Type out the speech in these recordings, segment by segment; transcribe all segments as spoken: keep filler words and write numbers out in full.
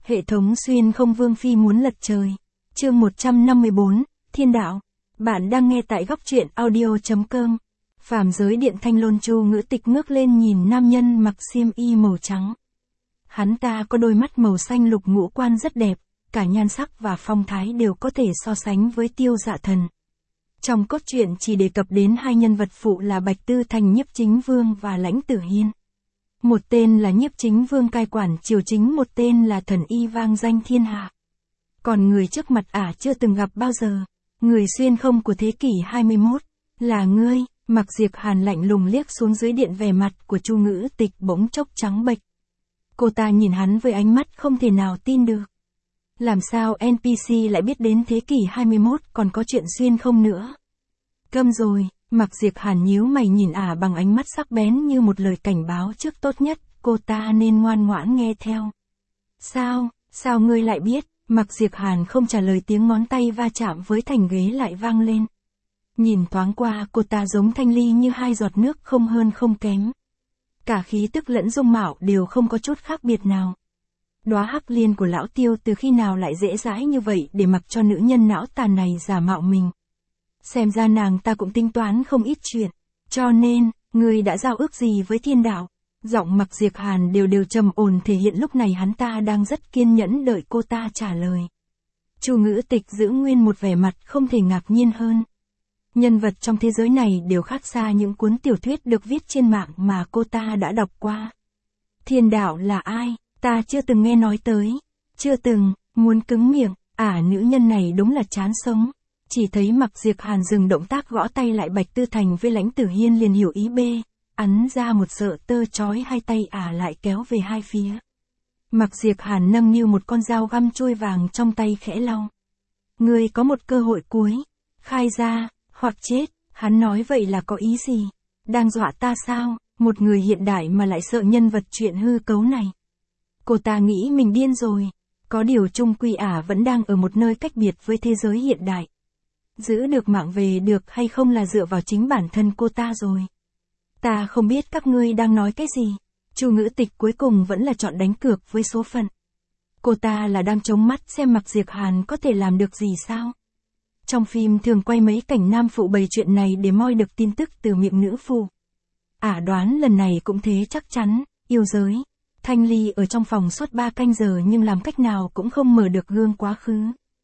Hệ thống xuyên không vương phi muốn lật trời. Chương một trăm năm mươi bốn, Thiên đạo. Bạn đang nghe tại góc truyện audio chấm com. Phàm giới điện thanh lôn chu ngữ tịch ngước lên nhìn nam nhân mặc xiêm y màu trắng. Hắn ta có đôi mắt màu xanh lục, ngũ quan rất đẹp, cả nhan sắc và phong thái đều có thể so sánh với Tiêu Dạ Thần. Trong cốt truyện chỉ đề cập đến hai nhân vật phụ là Bạch Tư Thành Nhiếp Chính Vương và Lãnh Tử Hiên. Một tên là Nhiếp Chính Vương cai quản triều chính, một tên là thần y vang danh thiên hạ. Còn người trước mặt ả chưa từng gặp bao giờ, người xuyên không của thế kỷ hai mươi mốt, là ngươi. Mặc Diệp Hàn lạnh lùng liếc xuống dưới điện, vẻ mặt của Chu Ngữ Tịch bỗng chốc trắng bệch. Cô ta nhìn hắn với ánh mắt không thể nào tin được. Làm sao en pê xê lại biết đến thế kỷ hai mươi mốt còn có chuyện xuyên không nữa? Câm rồi. Mặc Diệp Hàn nhíu mày nhìn ả bằng ánh mắt sắc bén như một lời cảnh báo trước, tốt nhất cô ta nên ngoan ngoãn nghe theo. Sao, sao ngươi lại biết? Mặc Diệp Hàn không trả lời, tiếng ngón tay va chạm với thành ghế lại vang lên. Nhìn thoáng qua, cô ta giống Thanh Ly như hai giọt nước, không hơn không kém. Cả khí tức lẫn dung mạo đều không có chút khác biệt nào. Đóa hắc liên của lão Tiêu từ khi nào lại dễ dãi như vậy để mặc cho nữ nhân não tàn này giả mạo mình. Xem ra nàng ta cũng tính toán không ít chuyện. Cho nên, ngươi đã giao ước gì với thiên đạo? Giọng Mặc Diệp Hàn đều đều trầm ổn, thể hiện lúc này hắn ta đang rất kiên nhẫn đợi cô ta trả lời. Chu Ngữ Tịch giữ nguyên một vẻ mặt không thể ngạc nhiên hơn. Nhân vật trong thế giới này đều khác xa những cuốn tiểu thuyết được viết trên mạng mà cô ta đã đọc qua. Thiên đạo là ai? Ta chưa từng nghe nói tới. Chưa từng. Muốn cứng miệng. À, nữ nhân này đúng là chán sống. Chỉ thấy Mặc Diệp Hàn dừng động tác gõ tay lại, Bạch Tư Thành với Lãnh Tử Hiên liền hiểu ý bê, ấn ra một sợi tơ chói hai tay ả lại kéo về hai phía. Mặc Diệp Hàn nâng niu một con dao găm chuôi vàng trong tay khẽ lau. Ngươi có một cơ hội cuối, khai ra, hoặc chết. Hắn nói vậy là có ý gì? Đang dọa ta sao? Một người hiện đại mà lại sợ nhân vật chuyện hư cấu này. Cô ta nghĩ mình điên rồi. Có điều chung quy ả vẫn đang ở một nơi cách biệt với thế giới hiện đại. Giữ được mạng về được hay không là dựa vào chính bản thân cô ta rồi. Ta không biết các ngươi đang nói cái gì. Chu Ngữ Tịch cuối cùng vẫn là chọn đánh cược với số phận. Cô ta là đang chống mắt xem Mặc Diệp Hàn có thể làm được gì sao. Trong phim thường quay mấy cảnh nam phụ bày chuyện này để moi được tin tức từ miệng nữ phụ. Ả đoán lần này cũng thế chắc chắn, yêu giới. Thanh Ly ở trong phòng suốt ba canh giờ nhưng làm cách nào cũng không mở được gương quá khứ.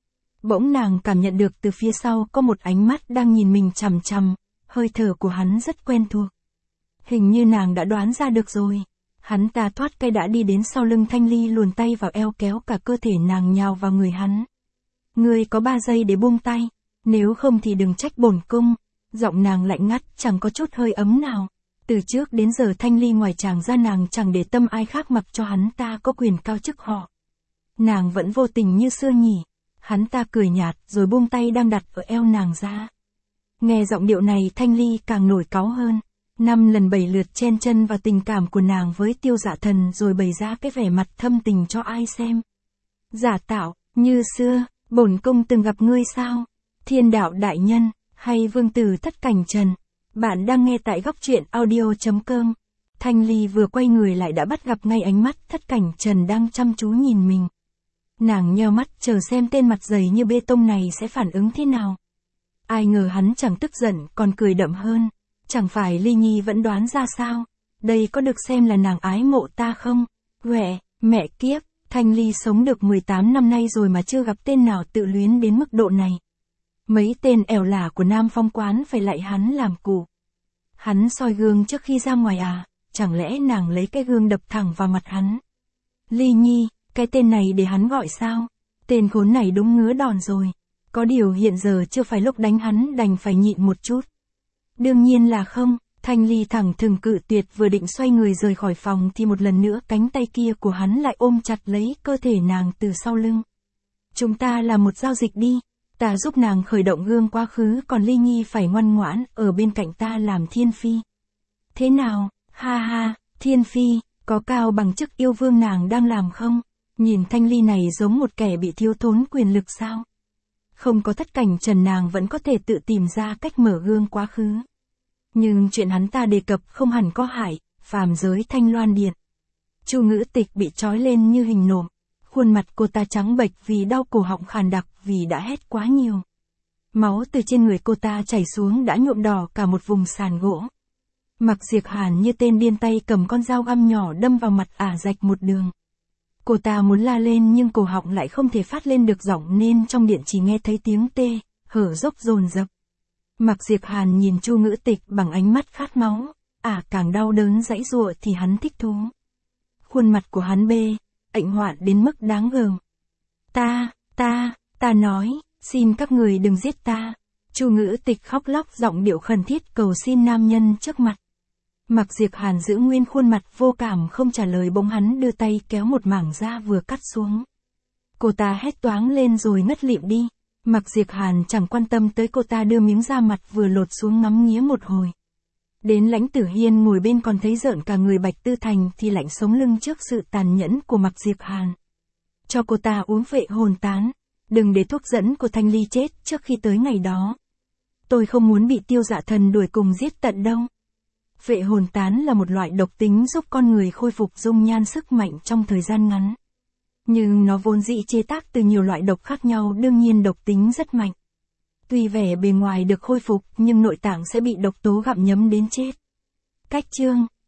Bỗng nàng cảm nhận được từ phía sau có một ánh mắt đang nhìn mình chằm chằm, hơi thở của hắn rất quen thuộc. Hình như nàng đã đoán ra được rồi. Hắn ta thoát cây đã đi đến sau lưng Thanh Ly, luồn tay vào eo kéo cả cơ thể nàng nhào vào người hắn. Ngươi có ba giây để buông tay, nếu không thì đừng trách bổn cung. Giọng nàng lạnh ngắt, chẳng có chút hơi ấm nào. Từ trước đến giờ Thanh Ly ngoài chàng ra nàng chẳng để tâm ai khác, mặc cho hắn ta có quyền cao chức họ. Nàng vẫn vô tình như xưa nhỉ. Hắn ta cười nhạt rồi buông tay đang đặt ở eo nàng ra. Nghe giọng điệu này Thanh Ly càng nổi cáu hơn. Năm lần bảy lượt chen chân vào tình cảm của nàng với Tiêu Dạ Thần rồi bày ra cái vẻ mặt thâm tình cho ai xem. Giả tạo, như xưa, bổn cung từng gặp ngươi sao? Thiên đạo đại nhân, hay vương tử thất cảnh trần? Bạn đang nghe tại góc truyện audio chấm com. Thanh Ly vừa quay người lại đã bắt gặp ngay ánh mắt thất cảnh trần đang chăm chú nhìn mình. Nàng nheo mắt chờ xem tên mặt dày như bê tông này sẽ phản ứng thế nào. Ai ngờ hắn chẳng tức giận còn cười đậm hơn. Chẳng phải Ly Nhi vẫn đoán ra sao? Đây có được xem là nàng ái mộ ta không? Quẹ, mẹ kiếp, Thanh Ly sống được mười tám năm nay rồi mà chưa gặp tên nào tự luyến đến mức độ này. Mấy tên ẻo lả của Nam Phong quán phải lạy hắn làm cụ. Hắn soi gương trước khi ra ngoài à? Chẳng lẽ nàng lấy cái gương đập thẳng vào mặt hắn? Ly Nhi, cái tên này để hắn gọi sao? Tên khốn này đúng ngứa đòn rồi. Có điều hiện giờ chưa phải lúc đánh hắn, đành phải nhịn một chút. Đương nhiên là không. Thanh Ly thẳng thừng cự tuyệt, vừa định xoay người rời khỏi phòng thì một lần nữa cánh tay kia của hắn lại ôm chặt lấy cơ thể nàng từ sau lưng. Chúng ta làm một giao dịch đi. Ta giúp nàng khởi động gương quá khứ, còn Ly Nhi phải ngoan ngoãn ở bên cạnh ta làm thiên phi. Thế nào? Ha ha, thiên phi, có cao bằng chức yêu vương nàng đang làm không? Nhìn Thanh Ly này giống một kẻ bị thiếu thốn quyền lực sao? Không có thất cảnh trần nàng vẫn có thể tự tìm ra cách mở gương quá khứ. Nhưng chuyện hắn ta đề cập không hẳn có hại. Phàm giới Thanh Loan Điện. Chu Ngữ Tịch bị trói lên như hình nộm. Khuôn mặt cô ta trắng bệch vì đau cổ họng khàn đặc vì đã hét quá nhiều. Máu từ trên người cô ta chảy xuống đã nhuộm đỏ cả một vùng sàn gỗ. Mạc Diệp Hàn như tên điên tay cầm con dao găm nhỏ đâm vào mặt ả rạch một đường. Cô ta muốn la lên nhưng cổ họng lại không thể phát lên được giọng nên trong điện chỉ nghe thấy tiếng tê, hở dốc dồn dập. Mạc Diệp Hàn nhìn Chu Ngữ Tịch bằng ánh mắt khát máu, ả càng đau đớn giãy giụa thì hắn thích thú. Khuôn mặt của hắn bê, ảnh hoạn đến mức đáng gờm. Ta, ta, ta nói, xin các người đừng giết ta. Chu Ngữ Tịch khóc lóc giọng điệu khẩn thiết cầu xin nam nhân trước mặt. Mạc Diệp Hàn giữ nguyên khuôn mặt vô cảm không trả lời, bỗng hắn đưa tay kéo một mảng da vừa cắt xuống. Cô ta hét toáng lên rồi ngất lịm đi. Mạc Diệp Hàn chẳng quan tâm tới cô ta đưa miếng da mặt vừa lột xuống ngắm nghía một hồi. Đến Lãnh Tử Hiên ngồi bên còn thấy rợn cả người. Bạch Tư Thành thì lạnh sống lưng trước sự tàn nhẫn của Mạc Diệp Hàn. Cho cô ta uống vệ hồn tán, đừng để thuốc dẫn của Thanh Ly chết trước khi tới ngày đó. Tôi không muốn bị Tiêu Dạ Thần đuổi cùng giết tận đâu. Vệ hồn tán là một loại độc tính giúp con người khôi phục dung nhan sức mạnh trong thời gian ngắn. Nhưng nó vốn dĩ chế tác từ nhiều loại độc khác nhau, đương nhiên độc tính rất mạnh. Tuy vẻ bề ngoài được khôi phục nhưng nội tạng sẽ bị độc tố gặm nhấm đến chết. Cách chương